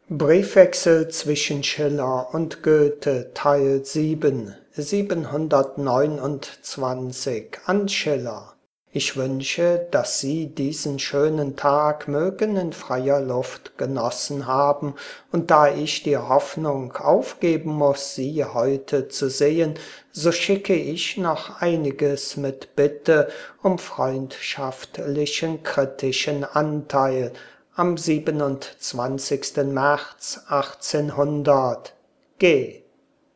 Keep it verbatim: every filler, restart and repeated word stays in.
Briefwechsel zwischen Schiller und Goethe, Teil sieben, siebenhundertneunundzwanzig an Schiller. Ich wünsche, dass Sie diesen schönen Tag mögen in freier Luft genossen haben, und da ich die Hoffnung aufgeben muss, Sie heute zu sehen, so schicke ich noch einiges mit Bitte um freundschaftlichen kritischen Anteil am siebenundzwanzigsten März achtzehnhundert. G